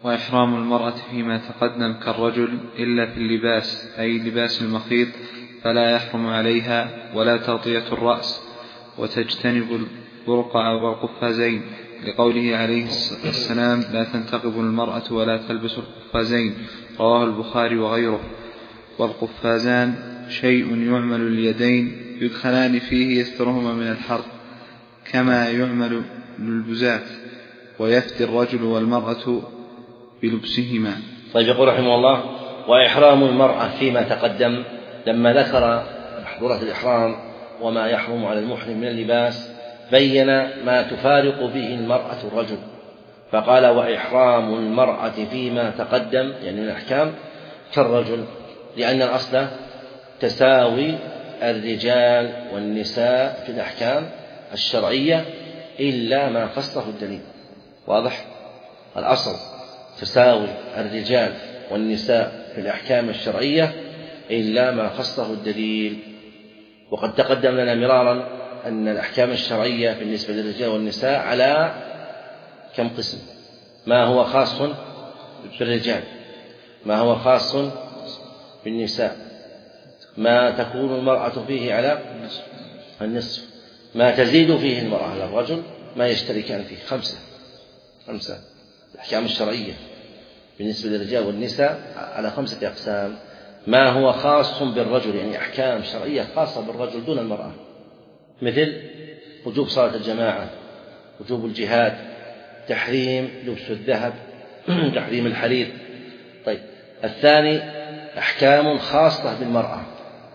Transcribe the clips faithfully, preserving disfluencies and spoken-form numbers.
وإحرام المرأة فيما تقدم كالرجل إلا في اللباس أي لباس المخيط فلا يحرم عليها ولا تغطية الرأس، وتجتنب البرقع والقفازين لقوله عليه السلام لا تنتقب المرأة ولا تلبس القفازين، رواه البخاري وغيره. والقفازان شيء يعمل اليدين يدخلان فيه يسترهما من الحر كما يعمل للبزات، ويفتي الرجل والمرأة بلبسهما. طيب، يقول رحمه الله: وإحرام المرأة فيما تقدم، لما ذكر محظورات الإحرام وما يحرم على المحرم من اللباس بين ما تفارق به المرأة الرجل، فقال: وإحرام المرأة فيما تقدم، يعني من الأحكام كالرجل، لأن الأصل تساوي الرجال والنساء في الأحكام الشرعية إلا ما خصه الدليل. واضح؟ الأصل تساوي الرجال والنساء في الأحكام الشرعية إلا ما خصه الدليل. وقد تقدم لنا مرارا أن الأحكام الشرعية بالنسبة للرجال والنساء على كم قسم: ما هو خاص بالرجال، ما هو خاص بالنساء، ما تكون المرأة فيه على النصف، ما تزيد فيه المرأة على الرجل، ما يشتركان فيه. خمسة خمسة الأحكام الشرعية بالنسبة للرجال والنساء على خمسة أقسام. ما هو خاص بالرجل، يعني أحكام شرعية خاصة بالرجل دون المرأة، مثل وجوب صلاة الجماعة، وجوب الجهاد، تحريم لبس الذهب، تحريم الحرير. طيب، الثاني أحكام خاصة بالمرأة،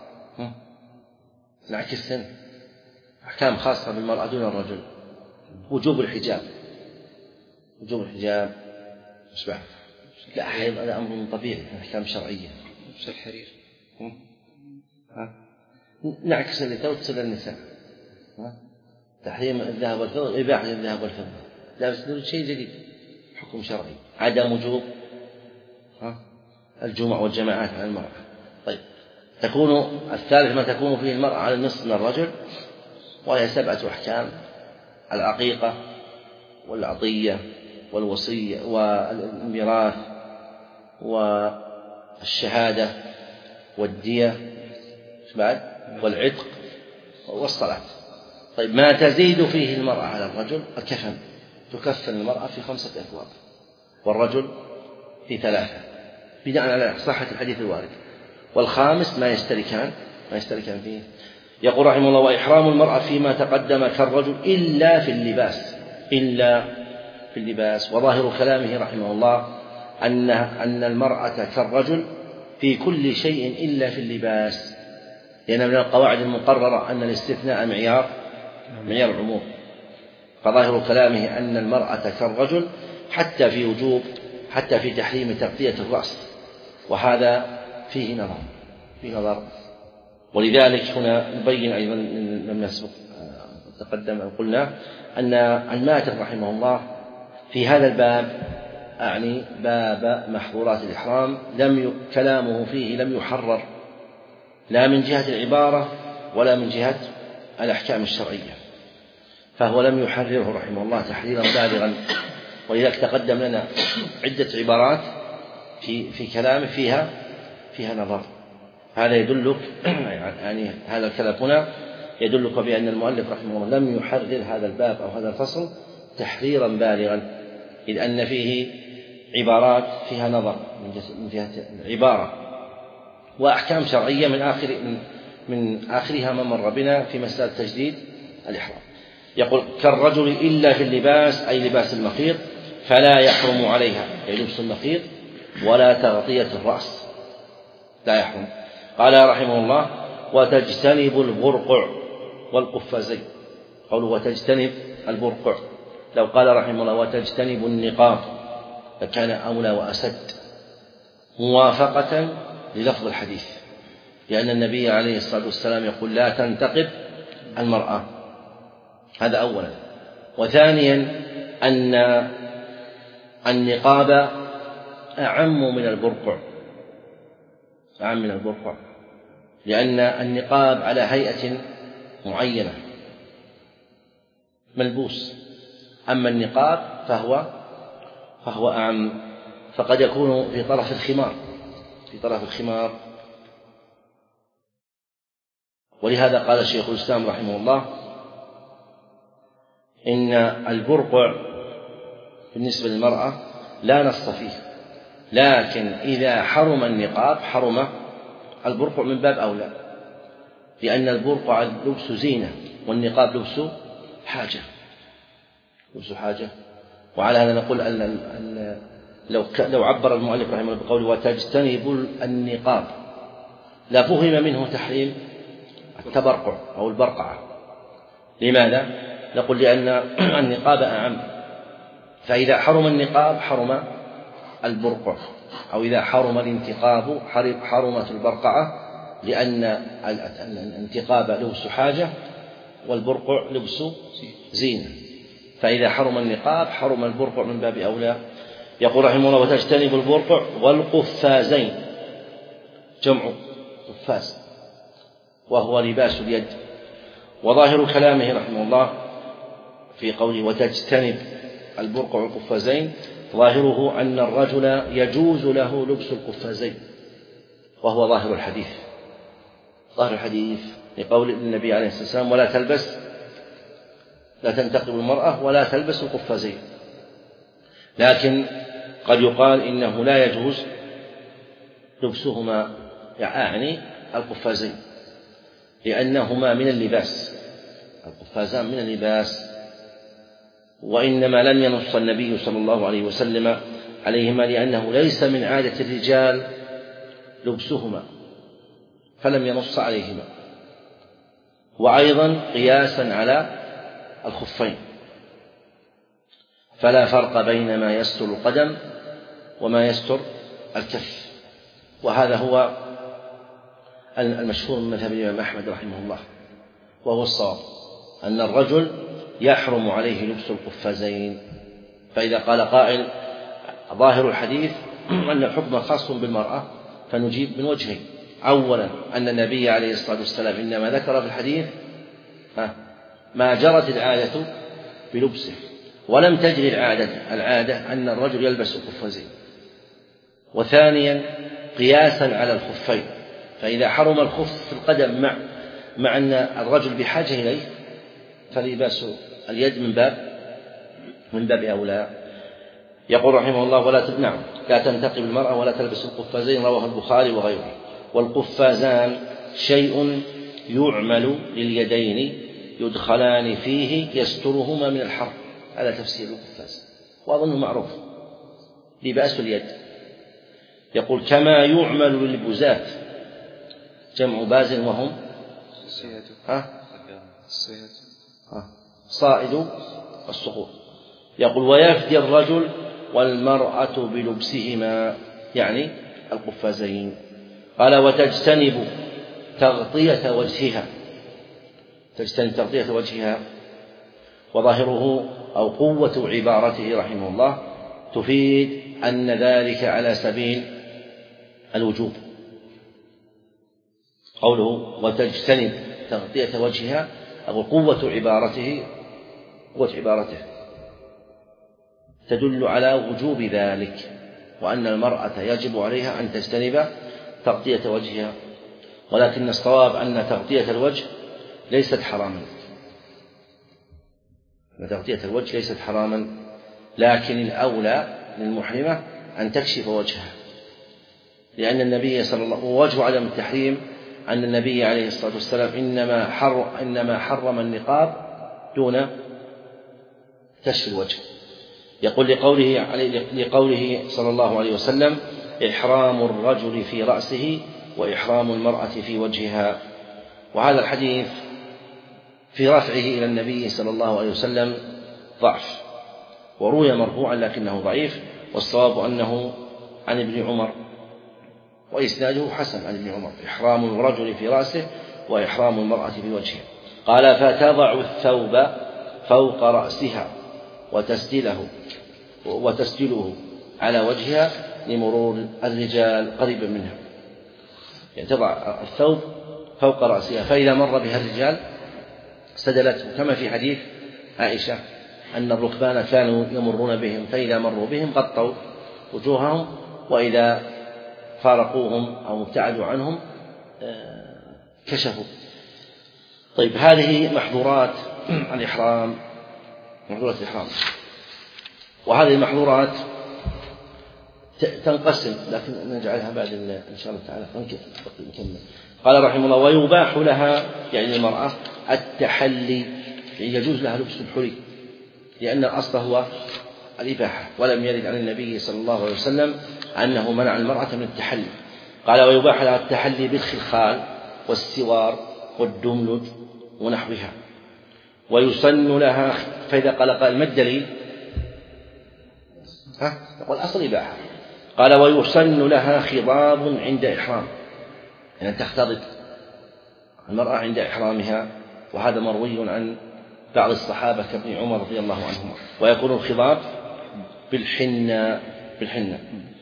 نعكس أحكام خاصة بالمرأة دون الرجل: وجوب الحجاب، وجوب الحجاب مش بعد لا حيض، هذا أمر طبيعي، أحكام شرعية. لبس الحرير، نعكس اللي وتصل النساء: تحريم الذهب والفضة، إباحة الذهب والفضة، لا بس شيء جديد، حكم شرعي. عدم وجوب الجمع والجماعات على المرأة. طيب، تكون الثالث ما تكون فيه المرأة على النصف من الرجل، وهي سبعة أحكام: العقيقة والعطية والوصية والميراث والشهادة والدية بعد والعتق والصلاة. طيب، ما تزيد فيه المرأة على الرجل: الكفن، تكفن المرأة في خمسة أثواب والرجل في ثلاثة بناء على صحة الحديث الوارد. والخامس ما يشتركان ما يشتركان فيه. يقول رحمه الله: وإحرام المرأة فيما تقدم كالرجل إلا في اللباس، إلا في اللباس. وظاهر كلامه رحمه الله أن أن المرأة كالرجل في كل شيء إلا في اللباس، لأن من القواعد المقررة أن الاستثناء معيار معيار العموم. فظاهر كلامه أن المرأة كالرجل حتى في وجوب حتى في تحريم تغطية الرأس، وهذا فيه نظر فيه نظر ولذلك هنا نبين أيضا لما يسبق تقدم أن قلنا أن الماتر رحمه الله في هذا الباب، أعني باب محظورات الإحرام، لم كلامه فيه لم يحرر لا من جهة العبارة ولا من جهة الأحكام الشرعية، فهو لم يحرره رحمه الله تحريرا بالغا. ولذلك تقدم لنا عدة عبارات في في كلامه فيها فيها نظر. هذا يدلك يعني هذا الكلام هنا يدلك بأن المؤلف رحمه الله لم يحرر هذا الباب أو هذا الفصل تحريرا بالغا، إذ أن فيه عبارات فيها نظر من جهة العبارة، وأحكام شرعية من آخر من آخرها ما مر بنا في مسألة تجديد الإحرام. يقول: كالرجل إلا في اللباس، أي لباس المخيط، فلا يحرم عليها، أي لبس المخيط، ولا تغطية الرأس، لا يحرم. قال رحمه الله: وتجتنب البرقع والقفازين. قوله وتجتنب البرقع، لو قال رحمه الله وتجتنب النقاب لكان أولى وأسد، موافقة للفظ الحديث، لأن النبي عليه الصلاة والسلام يقول: لا تنتقب المرأة. هذا أولا. وثانيا أن النقاب أعم من البرقع، أعم من البرقع، لأن النقاب على هيئة معينة ملبوس، أما النقاب فهو فهو أعم. فقد يكون في طرف الخمار في طرف الخمار ولهذا قال الشيخ الإسلام رحمه الله إن البرقع بالنسبة للمرأة لا نص فيه، لكن إذا حرم النقاب حرم البرقع من باب أولى، لأن البرقع لبس زينة والنقاب لبس حاجة لبس حاجة وعلى هذا نقول أن لو لو عبر المؤلف رحمه الله بقوله وتجتنب النقاب لفهم منه تحريم التبرقع أو البرقعة. لماذا؟ نقول لأن النقاب أعم، فإذا حرم النقاب حرم البرقع، أو إذا حرم الانتقاب حرمت البرقعة، لأن الانتقاب لبس حاجة والبرقع لبس زينة، فإذا حرم النقاب حرم البرقع من باب أولى. يقول رحمه الله وتجتنب البرقع والقفازين، جمع قفاز وهو لباس اليد. وظاهر كلامه رحمه الله في قوله وتجتنب البرقع والقفازين ظاهره أن الرجل يجوز له لبس القفازين، وهو ظاهر الحديث ظاهر الحديث لقول النبي عليه الصلاة والسلام ولا تلبس لا تنتقب المرأة ولا تلبس القفازين. لكن قد يقال إنه لا يجوز لبسهما، يعني القفازين، لأنهما من اللباس، القفازان من اللباس، وإنما لم ينص النبي صلى الله عليه وسلم عليهما لأنه ليس من عادة الرجال لبسهما فلم ينص عليهما. وأيضا قياسا على الخفين، فلا فرق بين ما يستر القدم وما يستر الكف، وهذا هو المشهور من مذهب الإمام أحمد رحمه الله، وهو الصواب أن الرجل يحرم عليه لبس القفازين. فإذا قال قائل ظاهر الحديث أن الحكم خاص بالمرأة، فنجيب من وجهين: أولا أن النبي عليه الصلاة والسلام إنما ذكر في الحديث ما جرت العادة بلبسه، ولم تجري العادة العادة أن الرجل يلبس القفازين. وثانيا قياسا على الخفين، فإذا حرم الخف في القدم مع مع أن الرجل بحاجة إليه فلباس اليد من باب من باب أولى. يقول رحمه الله ولا نعم لا تنتقب المرأة ولا تلبس القفازين، رواه البخاري وغيره. والقفازان شيء يعمل لليدين يدخلان فيه يسترهما من الحر، هذا تفسير القفاز وأظنه معروف، لباس اليد. يقول كما يعمل للبزات، جمع باز وهم ها صائد السقوط. يقول ويفدي الرجل والمرأة بلبسهما، يعني القفازين. قال وتجتنب تغطية وجهها، تجتنب تغطية وجهها، وظاهره أو قوة عبارته رحمه الله تفيد أن ذلك على سبيل الوجوب. قوله وتجتنب تغطية وجهها أو قوة عبارته قوة عبارته تدل على وجوب ذلك، وأن المرأة يجب عليها أن تجتنب تغطية وجهها. ولكن الصواب أن تغطية الوجه ليست حراما، أن تغطية الوجه ليست حراما، لكن الأولى للمحرمة أن تكشف وجهها، لأن النبي صلى الله عليه وسلم ووجه عدم التحريم أن النبي عليه الصلاة والسلام إنما حر إنما حرم النقاب دون كشف الوجه. يقول لقوله عليه لقوله صلى الله عليه وسلم إحرام الرجل في رأسه وإحرام المرأة في وجهها. وهذا الحديث في رفعه إلى النبي صلى الله عليه وسلم ضعف، وروي مرفوعا لكنه ضعيف، والصواب أنه عن ابن عمر، وإسناده حسن عن ابن عمر: إحرام الرجل في رأسه وإحرام المرأة في وجهها. قال فتضع الثوب فوق رأسها وتسدله وتسدله على وجهها لمرور الرجال قريبا منها، يعني تضع الثوب فوق رأسها، فإذا مر بها الرجال سدلته، كما في حديث عائشة أن الركبان كانوا يمرون بهم فإذا مروا بهم غطوا وجوههم، وإذا فارقوهم أو ابتعدوا عنهم كشفوا. طيب هذه محظورات الإحرام، محظورات الإحرام. وهذه المحظورات تنقسم، لكن نجعلها بعد إن شاء الله تعالى نكمل. قال رحمه الله: ويباح لها يعني المرأة التحلي، يعني يجوز لها لبس الحلي، لأن الأصل هو الإباحة، ولم يرد عن النبي صلى الله عليه وسلم أنه منع المرأة من التحلي. قال: ويباح لها التحلي بالخلخال والسوار والدملج ونحوها، ويسن لها. فإذا قال قال ما الدليل؟ ها؟ يقول أصل إباحة. قال: ويسن لها خضاب عند إحرام، يعني أن تختضب المرأة عند إحرامها، وهذا مروي عن بعض الصحابة كابن عمر رضي الله عنهما. ويكون الخضاب بالحنة بالحنة.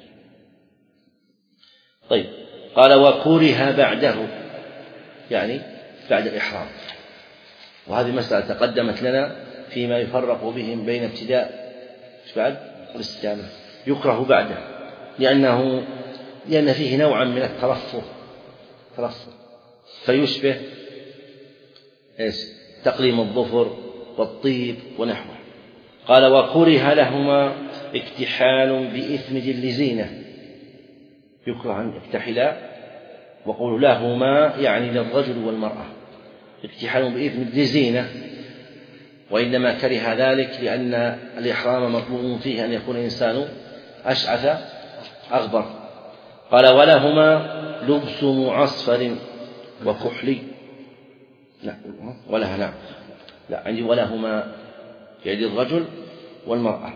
طيب قال: وكره بعده، يعني بعد الإحرام. وهذه مسألة تقدمت لنا فيما يفرق بهم بين ابتداء بعد والاستدامة. يكره بعده لأنه لأن فيه نوعا من الترفه ترفه فيشبه إيش؟ تقليم الظفر والطيب ونحوه. قال: وكره لهما اكتحال بإثمد لزينة. يكره أن يكتحلا، وقول لهما يعني للرجل والمرأة، اكتحال بإثمد لزينة، وإنما كره ذلك لأن الإحرام مطلوب فيه أن يكون الإنسان أشعث أغبر. قال: ولهما لبس معصفر وكحلي. لا ولها نعم لا عندي ولهما يعني الرجل والمرأة.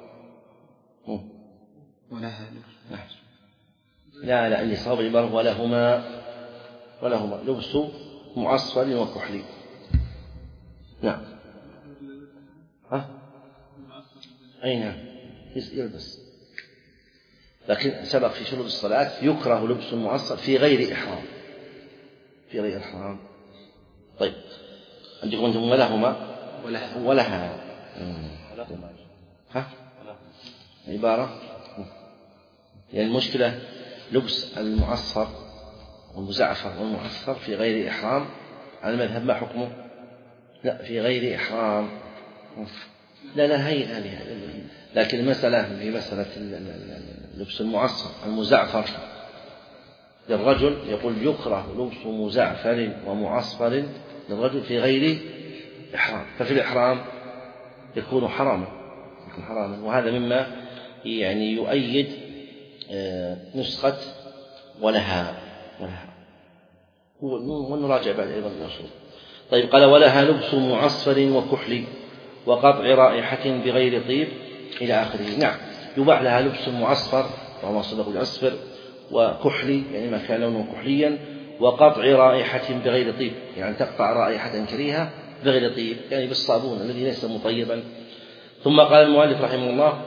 ولها لا لا عندي صواب العبارة ولهما ولهما لبس معصفر وكحلي. نعم ها أي نعم يلبس، لكن سبق في شروط الصلاة يكره لبس المعصفر في غير إحرام في غير إحرام. طيب عندكم أنتم ولهما ولها ولها ها عبارة يعني المشكلة لبس المعصفر والمزعفر والمعصفر في غير إحرام على المذهب ما حكمه؟ لا في غير إحرام لا لا هي هذه، لكن المسألة في مسألة لبس المعصفر المزعفر للرجل يقول يكره لبس مزعفر ومعصفر للرجل في غير إحرام، ففي الإحرام يكون حراما يكون حراما وهذا مما يعني يؤيد نسخة ولها ولها ونراجع بعد أيضا الأصول. طيب قال: ولها لبس معصفر وكحل وقطع رائحة بغير طيب إلى آخره. نعم يباح لها لبس معصفر وهو صدق الأصفر، وكحلي يعني ما كان لونه كحليا، وقطع رائحة بغير طيب يعني تقطع رائحة كريهة بغير طيب يعني بالصابون الذي ليس مطيبا. ثم قال المؤلف رحمه الله: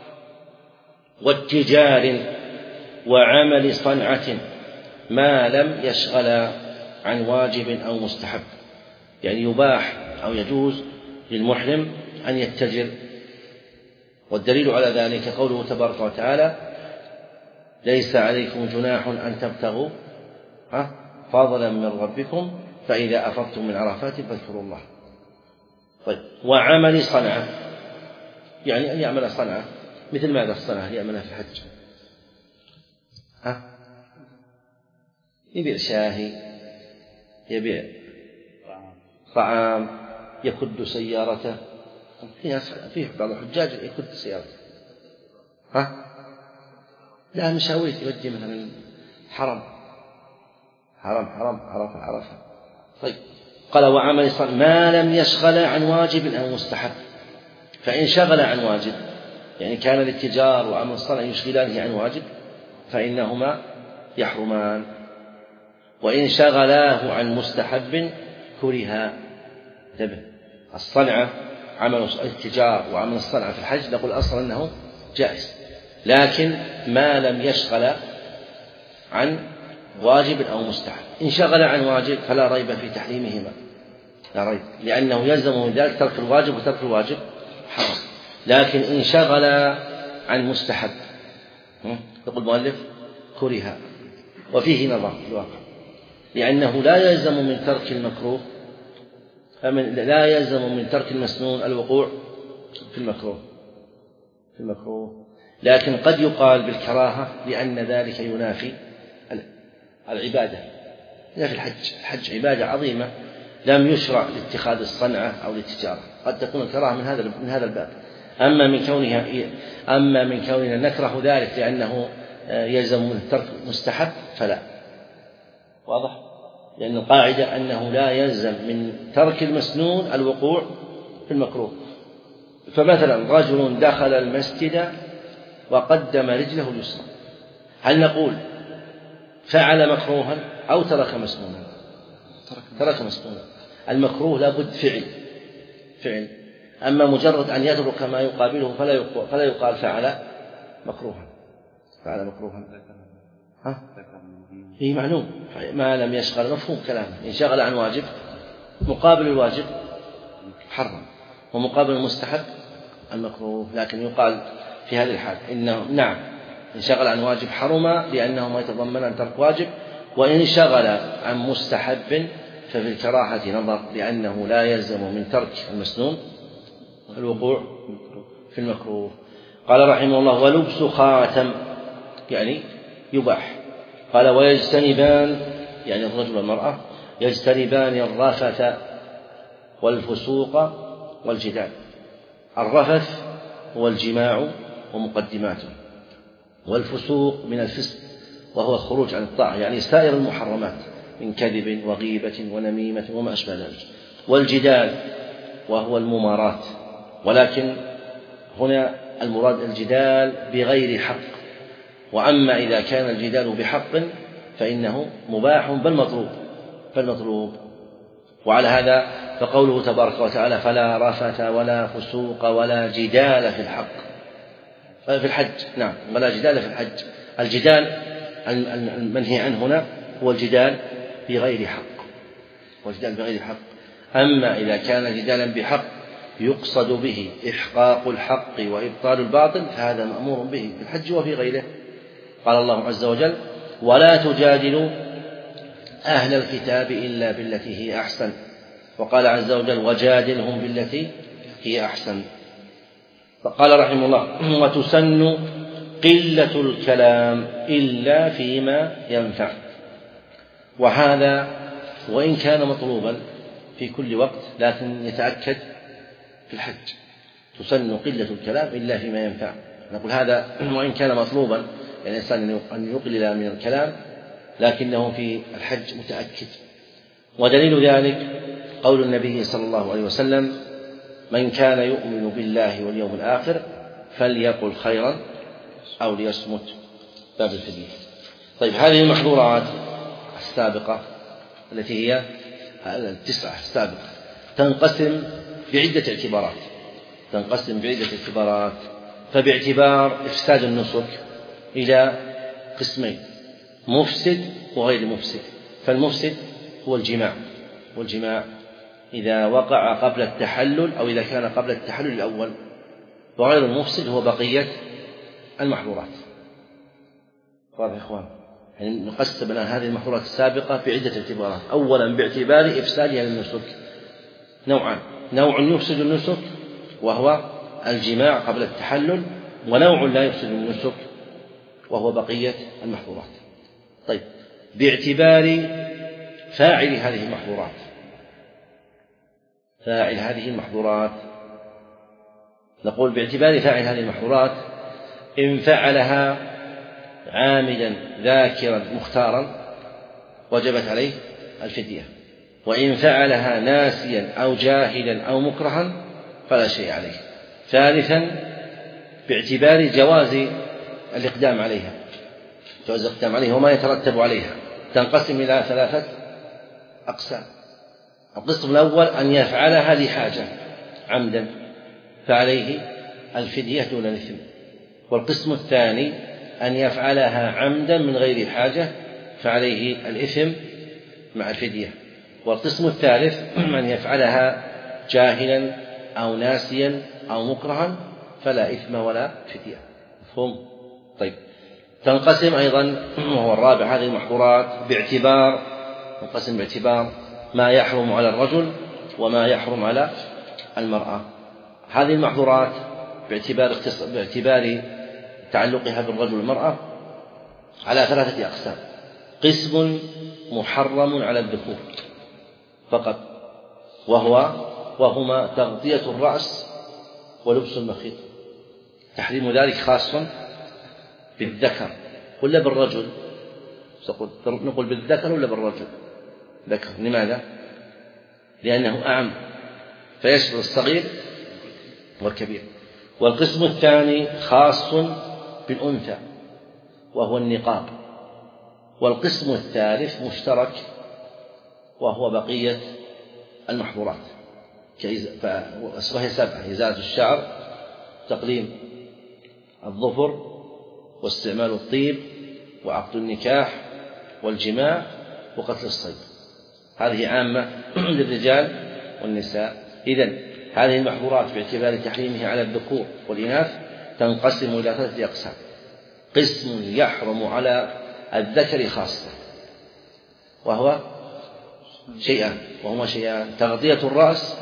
واتجار وعمل صنعة ما لم يشغل عن واجب أو مستحب، يعني يباح أو يجوز للمحرم أن يتجر. والدليل على ذلك قوله تبارك وتعالى: ليس عليكم جناح أن تبتغوا فضلا من ربكم فإذا أفضتم من عرفات فاذكروا الله. طيب وعمل صنعة يعني أن يعمل صنعة، مثل ماذا الصنعة يعملها في الحج؟ ها يبيع شاهي، يبيع طعام، يكد سيارته. فيه بعض الحجاج يكد سيارته ها لا مشاوير يودي مثلا حرم حرم حرم عرفة عرفة. طيب قال: وعمل صنع ما لم يشغل عن واجب أو مستحب. فإن شغل عن واجب يعني كان الاتجار وعمل الصنع يشغلانه عن واجب فإنهما يحرمان، وإن شغلاه عن مستحب كرها. انتبه، الصنعة عمل الاتجار وعمل الصنعة في الحج نقول أصلا أنه جائز، لكن ما لم يشغل عن واجب أو مستحب. إن شغل عن واجب فلا ريب في تحريمهما، لا ريب، لأنه يلزم من ذلك ترك الواجب، وترك الواجب حرام. لكن إن شغل عن مستحب يقول المؤلف كره، وفيه نظر في الواقع، لأنه لا يلزم من ترك المكروه فمن لا يلزم من ترك المسنون الوقوع في المكروه في المكروه لكن قد يقال بالكراهة لأن ذلك ينافي العبادة. لا، في الحج الحج عبادة عظيمة لم يشرع لاتخاذ الصنعة أو للتجارة، قد تكون الكراهة من هذا من هذا الباب. أما من كونها أما من كوننا نكره ذلك لأنه يلزم من ترك مستحب فلا، واضح؟ لأن القاعدة أنه لا يلزم من ترك المسنون الوقوع في المكروه. فمثلا رجل دخل المسجد وقدم رجله اليسرى، هل نقول فعل مكروها أو ترك مسنونا؟ ترك مسنونا. المكروه لابد فعل فعل أما مجرد أن يترك ما يقابله فلا يقال, فلا يقال فعل مكروها فعل مكروها ها؟ هي معلوم ما لم يشغل مفهوم كلامه. إن شغل عن واجب مقابل الواجب حرم، ومقابل المستحب المكروه. لكن يقال في هذه الحال إنه نعم إن شغل عن واجب حرم لأنه ما يتضمن أن ترك واجب، وإن شغل عن مستحب ففي الكراهة نظر لأنه لا يلزم من ترك المسنون الوقوع في المكروه. قال رحمه الله ولبس خاتم يعني يباح. قال ويجتنبان يعني الرجل والمرأة يجتنبان الرفث والفسوق والجدال. الرفث هو الجماع ومقدماته، والفسوق من الفسق وهو الخروج عن الطاعة يعني سائر المحرمات من كذب وغيبة ونميمة وما أشبه ذلك. والجدال وهو الممارات، ولكن هنا المراد الجدال بغير حق، وأما إذا كان الجدال بحق فإنه مباح بل مطلوب بل مطلوب. وعلى هذا فقوله تبارك وتعالى فلا رفث ولا فسوق ولا جدال في الحق في الحج نعم ولا جدال في الحج. الجدال المنهي عنه هنا هو الجدال بغير حق والجدال بغير حق. أما إذا كان جدالا بحق يقصد به إحقاق الحق وإبطال الباطل فهذا مأمور به في الحج وفي غيره. قال الله عز وجل ولا تجادلوا أهل الكتاب إلا بالتي هي أحسن، وقال عز وجل وجادلهم بالتي هي أحسن. فقال رحمه الله وتسن قلة الكلام إلا فيما ينفع، وهذا وإن كان مطلوبا في كل وقت لكن يتأكد في الحج. تسن قلة الكلام إلا فيما ينفع، نقول هذا وإن كان مطلوبا يعني الإنسان أن يقلل من الكلام لكنه في الحج متأكد. ودليل ذلك قول النبي صلى الله عليه وسلم من كان يؤمن بالله واليوم الآخر فليقل خيرا أو ليصمت باب الفدية. طيب هذه المحظورات السابقة التي هي التسعة السابقة تنقسم بعدة اعتبارات تنقسم بعدة اعتبارات فباعتبار إفساد النسك إلى قسمين مفسد وغير مفسد. فالمفسد هو الجماع والجماع إذا وقع قبل التحلل أو إذا كان قبل التحلل الأول، وغير المفسد هو بقية المحظورات. واضح يا إخوان؟ يعني نقسم الآن هذه المحظورات السابقة بعدة اعتبارات. أولا باعتبار إفسادها للنسك نوعان: نوع يفسد النسك وهو الجماع قبل التحلل، ونوع لا يفسد النسك وهو بقية المحظورات. طيب باعتبار فاعل هذه المحظورات فاعل هذه المحظورات نقول باعتبار فاعل هذه المحظورات إن فعلها عامدا ذاكرا مختارا وجبت عليه الفدية، وإن فعلها ناسيا أو جاهلا أو مكرها فلا شيء عليه. ثالثا باعتبار جواز الإقدام عليها جواز الإقدام عليها وما يترتب عليها. تنقسم إلى ثلاثة أقسام: القسم الأول أن يفعلها لحاجة عمدا فعليه الفدية دون الإثم، والقسم الثاني أن يفعلها عمدا من غير حاجة فعليه الإثم مع الفدية، والقسم الثالث أن يفعلها جاهلا أو ناسيا أو مكرها فلا إثم ولا فدية. مفهوم؟ طيب تنقسم أيضا، وهو الرابع، هذه المحظورات باعتبار تنقسم باعتبار ما يحرم على الرجل وما يحرم على المرأة. هذه المحظورات باعتبار باعتبار تعلقها بالرجل والمرأة على ثلاثة أقسام: قسم محرم على الذكور فقط، وهو وهما تغطية الرأس ولبس المخيط. تحريم ذلك خاص بالذكر ولا بالرجل؟ نقول بالذكر ولا بالرجل؟ ذكر. لماذا؟ لأنه أعم فيشمل الصغير والكبير. والقسم الثاني خاص بالأنثى وهو النقاب. والقسم الثالث مشترك وهو بقية المحظورات، وهي سبعة: إزالة الشعر، تقليم الظفر، واستعمال الطيب، وعقد النكاح، والجماع، وقتل الصيد. هذه عامة للرجال والنساء. إذن هذه المحظورات باعتبار تحريمها على الذكور والإناث تنقسم إلى ثلاثة أقسام: قسم يحرم على الذكر خاصة، وهو شيئان وهما شيئان: تغطية الرأس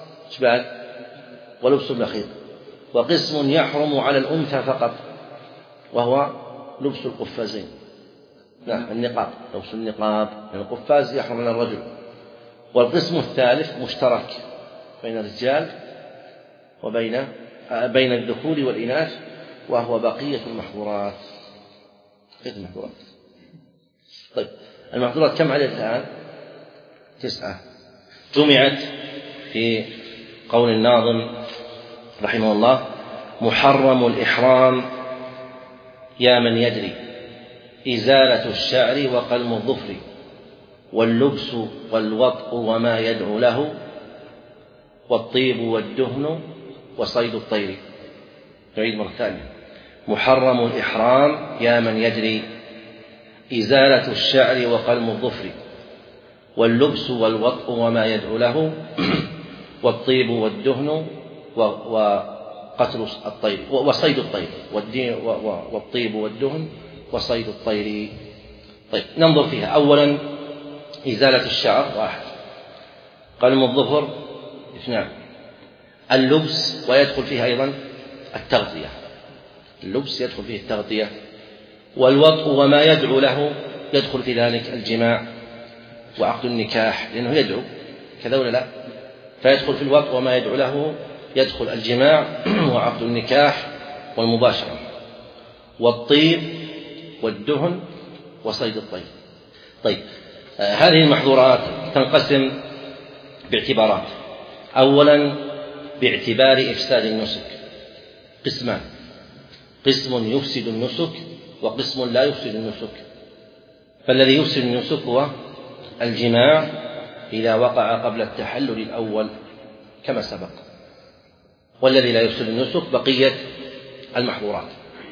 ولبس المخيط. وقسم يحرم على الأنثى فقط، وهو لبس القفازين، لا النقاب، لبس النقاب، القفاز يحرم على الرجل. والقسم الثالث مشترك بين الرجال وبين بين الذكور والإناث، وهو بقية المحظورات. بقية المحظورات. طيب، المحظورات كم عدد الآن؟ تسعة، جمعت في قول الناظم رحمه الله: محرم الإحرام يا من يدري، إزالة الشعر وقلم الظفر، واللبس والوطء وما يدعو له، والطيب والدهن وصيد الطير. نعيد مرة ثانية: محرم الإحرام يا من يدري، إزالة الشعر وقلم الظفر، واللبس والوطء وما يدعو له، والطيب والدهن وقتل الطير وصيد الطير، والطيب والدهن وصيد الطير. طيب، ننظر فيها. أولا إزالة الشعر واحد، قلم الظفر اثنان، اللبس ويدخل فيها أيضا التغطية، اللبس يدخل فيه التغطية، والوطء وما يدعو له يدخل في ذلك الجماع وعقد النكاح، لأنه يدعو كذا ولا لا؟ فيدخل في الوطء وما يدعو له يدخل الجماع وعقد النكاح والمباشرة، والطيب والدهن وصيد الطير. طيب، آه هذه المحظورات تنقسم باعتبارات. أولا باعتبار إفساد النسك، قسمان: قسم يفسد النسك وقسم لا يفسد النسك. فالذي يفسد النسك هو الجماع إذا وقع قبل التحلل الأول كما سبق، والذي لا يفسد النسك بقية المحظورات.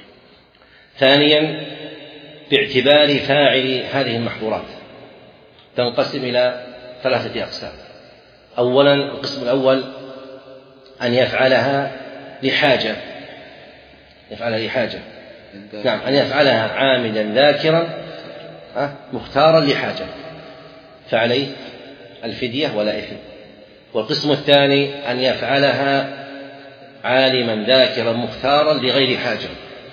ثانيا باعتبار فاعل هذه المحظورات تنقسم إلى ثلاثة أقسام. أولا القسم الأول أن يفعلها لحاجة، يفعلها لحاجة، نعم، أن يفعلها عامدا ذاكرا مختارا لحاجة، فعليه الفدية ولا إثم. والقسم الثاني أن يفعلها عالما ذاكرا مختارا لغير حاجة،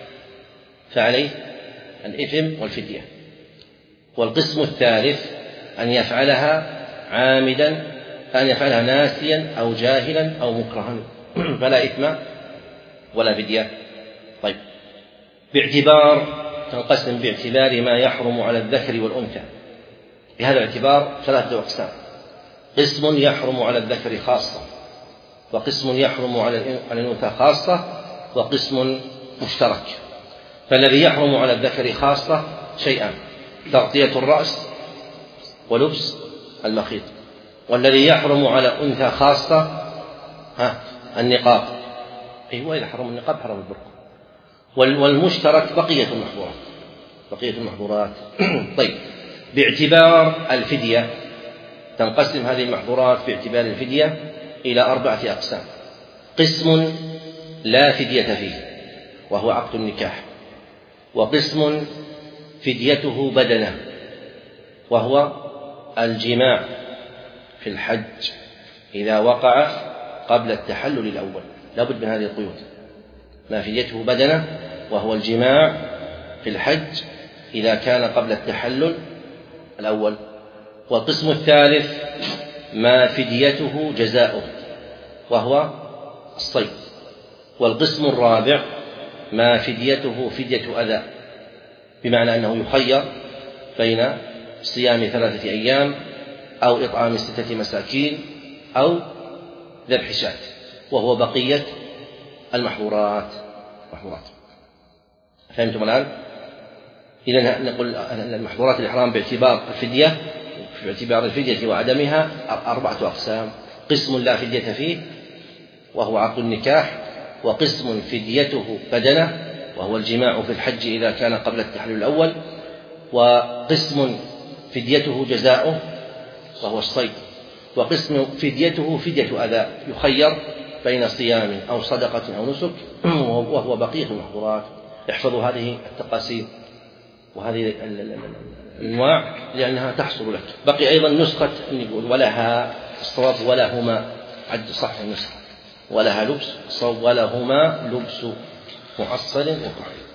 فعليه الإثم والفدية. والقسم الثالث أن يفعلها عامدا، أن يفعلها ناسيا أو جاهلا أو مكرها، فلا إثم ولا فدية. طيب، باعتبار تنقسم باعتبار ما يحرم على الذكر والأنثى. بهذا الاعتبار ثلاثة أقسام: قسم يحرم على الذكر خاصة، وقسم يحرم على الأنثى خاصة، وقسم مشترك. فالذي يحرم على الذكر خاصة شيئان: تغطية الرأس ولبس المخيط. والذي يحرم على الأنثى خاصة ها النقاب، أيوة، إذا حرم النقاب حرم البرقع. والمشترك بقية المحظورات، بقية المحظورات. طيب، باعتبار الفدية تنقسم هذه المحظورات باعتبار الفدية إلى أربعة أقسام: قسم لا فدية فيه وهو عقد النكاح، وقسم فديته بدنة وهو الجماع في الحج إذا وقع قبل التحلل الأول، لا بد من هذه القيود. ما فديته بدنة وهو الجماع في الحج إذا كان قبل التحلل الأول. والقسم الثالث ما فديته جزاؤه وهو الصيد. والقسم الرابع ما فديته فدية أذى، بمعنى أنه يخير بين صيام ثلاثة أيام أو إطعام ستة مساكين أو ذبح شاة، وهو بقية المحظورات. محظورات. فهمتم الآن؟ إذن نقول أن المحظورات الإحرام باعتبار الفدية باعتبار الفدية وعدمها أربعة أقسام: قسم لا فدية فيه وهو عقد النكاح، وقسم فديته بدنة وهو الجماع في الحج إذا كان قبل التحلل الأول، وقسم فديته جزاؤه وهو الصيد، وقسم فديته فدية أذى يخير بين صيام أو صدقة أو نسك، وهو بقية المحظورات. احفظوا هذه التقاسيم وهذه الأنواع لأنها تحصل لك. بقي أيضا نسخة ولها الصواب ولهما، عد صح النسخة ولها لبس الصواب ولهما لبس معصل وقريب.